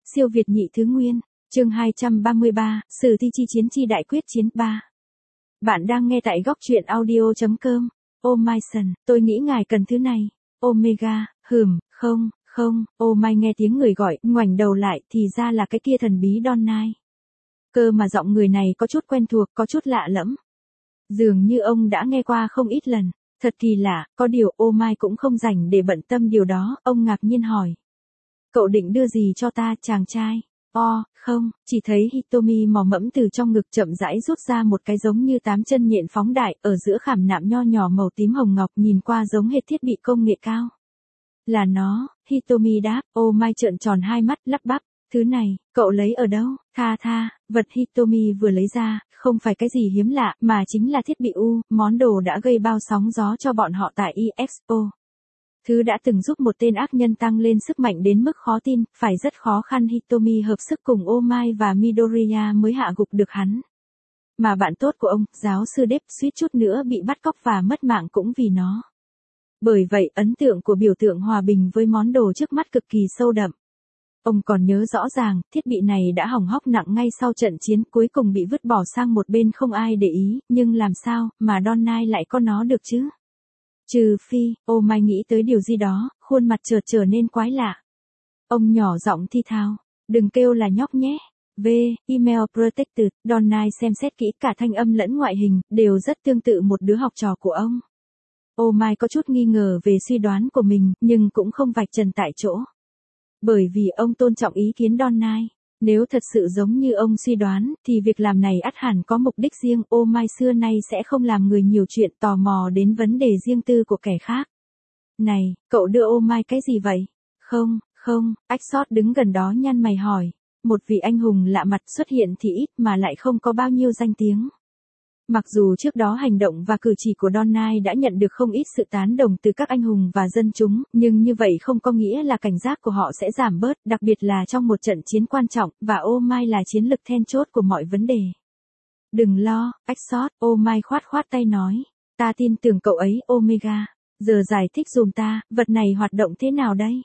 Siêu Việt nhị thứ nguyên, chương 233, Sử thi chi chiến chi đại quyết chiến 3. Bạn đang nghe tại góc truyện audio.com. Oh my son, tôi nghĩ ngài cần thứ này. Omega, không, oh my nghe tiếng người gọi, ngoảnh đầu lại thì ra là cái kia thần bí Don Nai. Cơ mà giọng người này có chút quen thuộc, có chút lạ lẫm. Dường như ông đã nghe qua không ít lần. Thật kỳ lạ, có điều oh my cũng không rảnh để bận tâm điều đó, ông ngạc nhiên hỏi. Cậu định đưa gì cho ta, chàng trai? Không, chỉ thấy Hitomi mò mẫm từ trong ngực chậm rãi rút ra một cái giống như 8 chân nhện phóng đại, ở giữa khảm nạm nho nhỏ màu tím hồng ngọc nhìn qua giống hệt thiết bị công nghệ cao. Là nó, Hitomi đáp, oh my trợn tròn hai mắt lắp bắp, thứ này, cậu lấy ở đâu? Tha, vật Hitomi vừa lấy ra, không phải cái gì hiếm lạ, mà chính là thiết bị món đồ đã gây bao sóng gió cho bọn họ tại EXPO. Thứ đã từng giúp một tên ác nhân tăng lên sức mạnh đến mức khó tin, phải rất khó khăn Hitomi hợp sức cùng Omai và Midoriya mới hạ gục được hắn. Mà bạn tốt của ông, giáo sư Depp suýt chút nữa bị bắt cóc và mất mạng cũng vì nó. Bởi vậy, ấn tượng của biểu tượng hòa bình với món đồ trước mắt cực kỳ sâu đậm. Ông còn nhớ rõ ràng, thiết bị này đã hỏng hóc nặng ngay sau trận chiến, cuối cùng bị vứt bỏ sang một bên không ai để ý, nhưng làm sao mà Don Nai lại có nó được chứ? Trừ phi, oh my nghĩ tới điều gì đó, khuôn mặt chợt trở nên quái lạ. Ông nhỏ giọng thi thào, đừng kêu là nhóc nhé. Email protected, Don Nai xem xét kỹ cả thanh âm lẫn ngoại hình, đều rất tương tự một đứa học trò của ông. Oh my có chút nghi ngờ về suy đoán của mình, nhưng cũng không vạch trần tại chỗ. Bởi vì ông tôn trọng ý kiến Don Nai. Nếu thật sự giống như ông suy đoán, thì việc làm này ắt hẳn có mục đích riêng, oh my xưa nay sẽ không làm người nhiều chuyện tò mò đến vấn đề riêng tư của kẻ khác. Này, cậu đưa oh my cái gì vậy? Không, Axot đứng gần đó nhăn mày hỏi. Một vị anh hùng lạ mặt xuất hiện thì ít mà lại không có bao nhiêu danh tiếng. Mặc dù trước đó hành động và cử chỉ của Don Nai đã nhận được không ít sự tán đồng từ các anh hùng và dân chúng, nhưng như vậy không có nghĩa là cảnh giác của họ sẽ giảm bớt, đặc biệt là trong một trận chiến quan trọng, và Oh my là chiến lực then chốt của mọi vấn đề. Đừng lo, Axot, Oh my khoát tay nói. Ta tin tưởng cậu ấy, Omega. Giờ giải thích dùm ta, vật này hoạt động thế nào đây?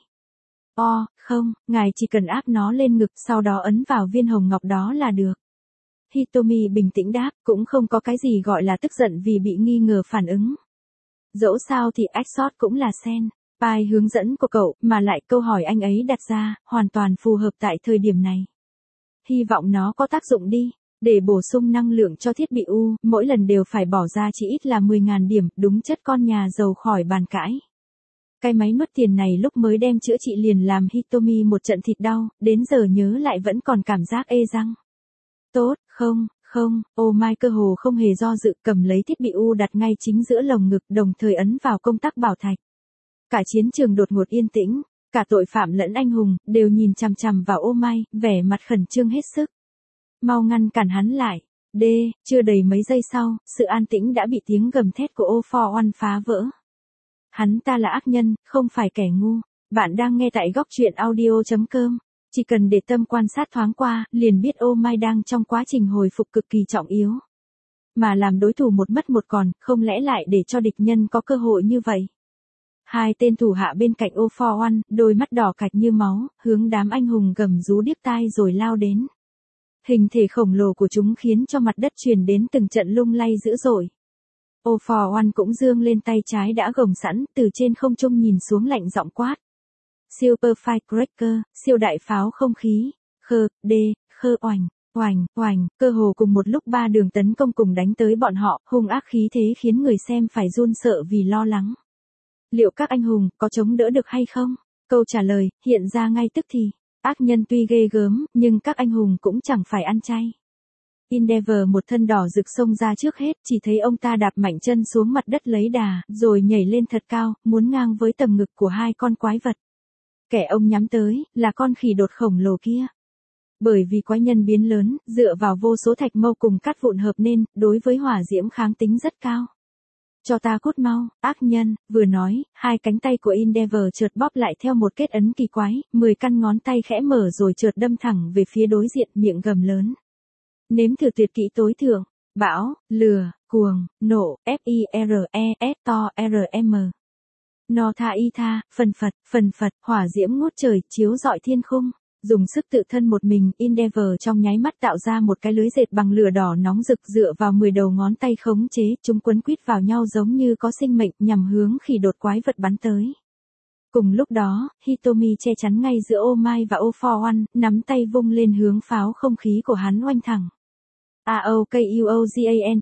Không, ngài chỉ cần áp nó lên ngực, sau đó ấn vào viên hồng ngọc đó là được. Hitomi bình tĩnh đáp, cũng không có cái gì gọi là tức giận vì bị nghi ngờ phản ứng. Dẫu sao thì Axot cũng là sen, bài hướng dẫn của cậu, mà lại câu hỏi anh ấy đặt ra, hoàn toàn phù hợp tại thời điểm này. Hy vọng nó có tác dụng đi, để bổ sung năng lượng cho thiết bị mỗi lần đều phải bỏ ra chỉ ít là 10.000 điểm, đúng chất con nhà giàu khỏi bàn cãi. Cái máy nuốt tiền này lúc mới đem chữa trị liền làm Hitomi một trận thịt đau, đến giờ nhớ lại vẫn còn cảm giác ê răng. Tốt, không, oh my cơ hồ không hề do dự, cầm lấy thiết bị đặt ngay chính giữa lồng ngực, đồng thời ấn vào công tắc bảo thạch. Cả chiến trường đột ngột yên tĩnh, cả tội phạm lẫn anh hùng, đều nhìn chằm chằm vào oh my, vẻ mặt khẩn trương hết sức. Mau ngăn cản hắn lại. Chưa đầy mấy giây sau, sự an tĩnh đã bị tiếng gầm thét của All for One phá vỡ. Hắn ta là ác nhân, không phải kẻ ngu. Bạn đang nghe tại góc truyện audio.com. Chỉ cần để tâm quan sát thoáng qua, liền biết Oh my đang trong quá trình hồi phục cực kỳ trọng yếu. Mà làm đối thủ một mất một còn, không lẽ lại để cho địch nhân có cơ hội như vậy? Hai tên thủ hạ bên cạnh All for One, đôi mắt đỏ cạch như máu, hướng đám anh hùng gầm rú điếc tai rồi lao đến. Hình thể khổng lồ của chúng khiến cho mặt đất truyền đến từng trận lung lay dữ dội. All for One cũng giương lên tay trái đã gồng sẵn, từ trên không trung nhìn xuống lạnh giọng quát. Super Firecracker, siêu đại pháo không khí, oành, cơ hồ cùng một lúc ba đường tấn công cùng đánh tới bọn họ, hung ác khí thế khiến người xem phải run sợ vì lo lắng. Liệu các anh hùng có chống đỡ được hay không? Câu trả lời hiện ra ngay tức thì. Ác nhân tuy ghê gớm, nhưng các anh hùng cũng chẳng phải ăn chay. Endeavor một thân đỏ rực xông ra trước hết, chỉ thấy ông ta đạp mạnh chân xuống mặt đất lấy đà, rồi nhảy lên thật cao, muốn ngang với tầm ngực của hai con quái vật. Kẻ ông nhắm tới, là con khỉ đột khổng lồ kia. Bởi vì quái nhân biến lớn, dựa vào vô số thạch mâu cùng cắt vụn hợp nên, đối với hỏa diễm kháng tính rất cao. Cho ta cút mau, ác nhân, vừa nói, hai cánh tay của Endeavor chợt bóp lại theo một kết ấn kỳ quái, 10 căn ngón tay khẽ mở rồi chợt đâm thẳng về phía đối diện, miệng gầm lớn. Nếm thử tuyệt kỹ tối thượng, bão, lửa, cuồng, nộ, F-I-R-E-S to R-M. No tha y tha, phần phật, hỏa diễm ngút trời, chiếu rọi thiên khung. Dùng sức tự thân một mình, Endeavor trong nháy mắt tạo ra một cái lưới dệt bằng lửa đỏ nóng rực dựa vào 10 đầu ngón tay khống chế, chúng quấn quýt vào nhau giống như có sinh mệnh nhằm hướng khỉ đột quái vật bắn tới. Cùng lúc đó, Hitomi che chắn ngay giữa Oh My và Oh For One, nắm tay vung lên hướng pháo không khí của hắn oanh thẳng. AOKUOGAN,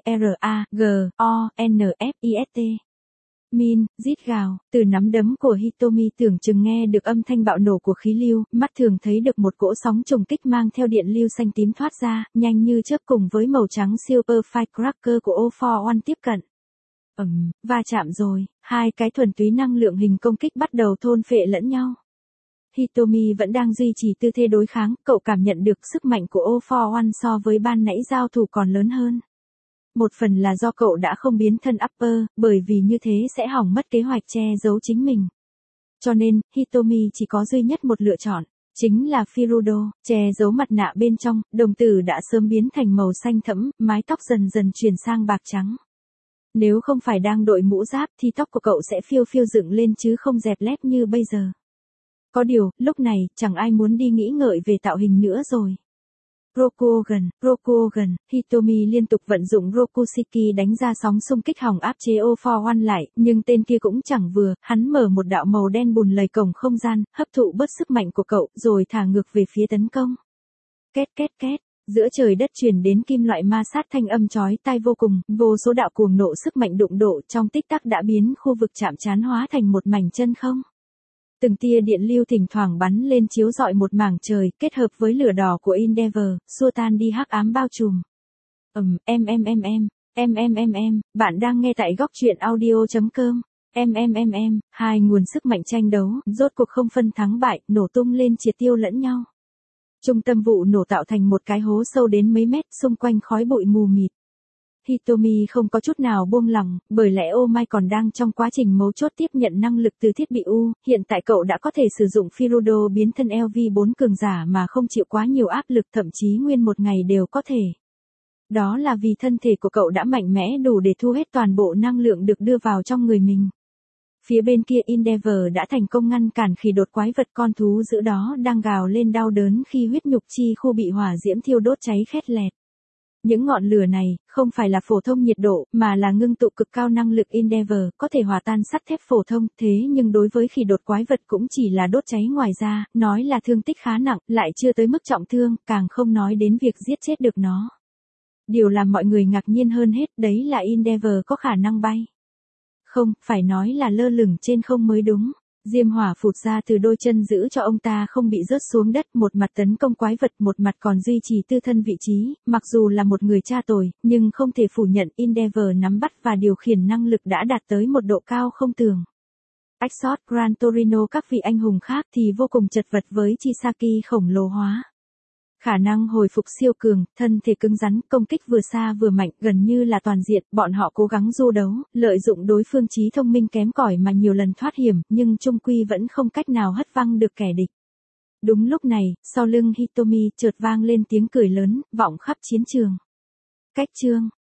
DRAGONFIST. Min, rít gào, từ nắm đấm của Hitomi tưởng chừng nghe được âm thanh bạo nổ của khí lưu, mắt thường thấy được một cỗ sóng trùng kích mang theo điện lưu xanh tím thoát ra, nhanh như chớp cùng với màu trắng Super Firecracker của Oh For One tiếp cận. Va chạm rồi, hai cái thuần túy năng lượng hình công kích bắt đầu thôn phệ lẫn nhau. Hitomi vẫn đang duy trì tư thế đối kháng, cậu cảm nhận được sức mạnh của Oh For One so với ban nãy giao thủ còn lớn hơn. Một phần là do cậu đã không biến thân upper, bởi vì như thế sẽ hỏng mất kế hoạch che giấu chính mình. Cho nên, Hitomi chỉ có duy nhất một lựa chọn, chính là Firudo, che giấu mặt nạ bên trong, đồng tử đã sớm biến thành màu xanh thẫm, mái tóc dần dần chuyển sang bạc trắng. Nếu không phải đang đội mũ giáp thì tóc của cậu sẽ phiêu phiêu dựng lên chứ không dẹp lép như bây giờ. Có điều, lúc này, chẳng ai muốn đi nghĩ ngợi về tạo hình nữa rồi. Rokugan, Hitomi liên tục vận dụng Rokushiki đánh ra sóng xung kích hòng áp chế Oh For One lại, nhưng tên kia cũng chẳng vừa, hắn mở một đạo màu đen bùn lầy cổng không gian, hấp thụ bớt sức mạnh của cậu, rồi thả ngược về phía tấn công. Két, giữa trời đất truyền đến kim loại ma sát thanh âm chói tai vô cùng, vô số đạo cuồng nộ sức mạnh đụng độ trong tích tắc đã biến khu vực chạm trán hóa thành một mảnh chân không. Từng tia điện lưu thỉnh thoảng bắn lên chiếu rọi một mảng trời, kết hợp với lửa đỏ của Endeavor, xua tan đi hắc ám bao trùm. Bạn đang nghe tại góc truyện audio.com. Hai nguồn sức mạnh tranh đấu, rốt cuộc không phân thắng bại, nổ tung lên triệt tiêu lẫn nhau. Trung tâm vụ nổ tạo thành một cái hố sâu đến mấy mét, xung quanh khói bụi mù mịt. Hitomi không có chút nào buông lỏng, bởi lẽ Oh My còn đang trong quá trình mấu chốt tiếp nhận năng lực từ thiết bị U, hiện tại cậu đã có thể sử dụng Firudo biến thân LV4 cường giả mà không chịu quá nhiều áp lực, thậm chí nguyên một ngày đều có thể. Đó là vì thân thể của cậu đã mạnh mẽ đủ để thu hết toàn bộ năng lượng được đưa vào trong người mình. Phía bên kia Endeavor đã thành công ngăn cản khỉ đột quái vật, con thú dữ đó đang gào lên đau đớn khi huyết nhục chi khu bị hỏa diễm thiêu đốt cháy khét lẹt. Những ngọn lửa này, không phải là phổ thông nhiệt độ, mà là ngưng tụ cực cao năng lực Endeavor, có thể hòa tan sắt thép phổ thông, thế nhưng đối với khỉ đột quái vật cũng chỉ là đốt cháy ngoài ra, nói là thương tích khá nặng, lại chưa tới mức trọng thương, càng không nói đến việc giết chết được nó. Điều làm mọi người ngạc nhiên hơn hết, đấy là Endeavor có khả năng bay. Không, phải nói là lơ lửng trên không mới đúng. Diêm hỏa phụt ra từ đôi chân giữ cho ông ta không bị rớt xuống đất, một mặt tấn công quái vật, một mặt còn duy trì tư thân vị trí, mặc dù là một người cha tồi, nhưng không thể phủ nhận Endeavor nắm bắt và điều khiển năng lực đã đạt tới một độ cao không tưởng. Exos, Gran Torino các vị anh hùng khác thì vô cùng chật vật với Chisaki khổng lồ hóa. Khả năng hồi phục siêu cường, thân thể cứng rắn, công kích vừa xa vừa mạnh, gần như là toàn diện, bọn họ cố gắng du đấu, lợi dụng đối phương trí thông minh kém cỏi mà nhiều lần thoát hiểm, nhưng chung quy vẫn không cách nào hất văng được kẻ địch. Đúng lúc này, sau lưng Hitomi chợt vang lên tiếng cười lớn, vọng khắp chiến trường. Cách chương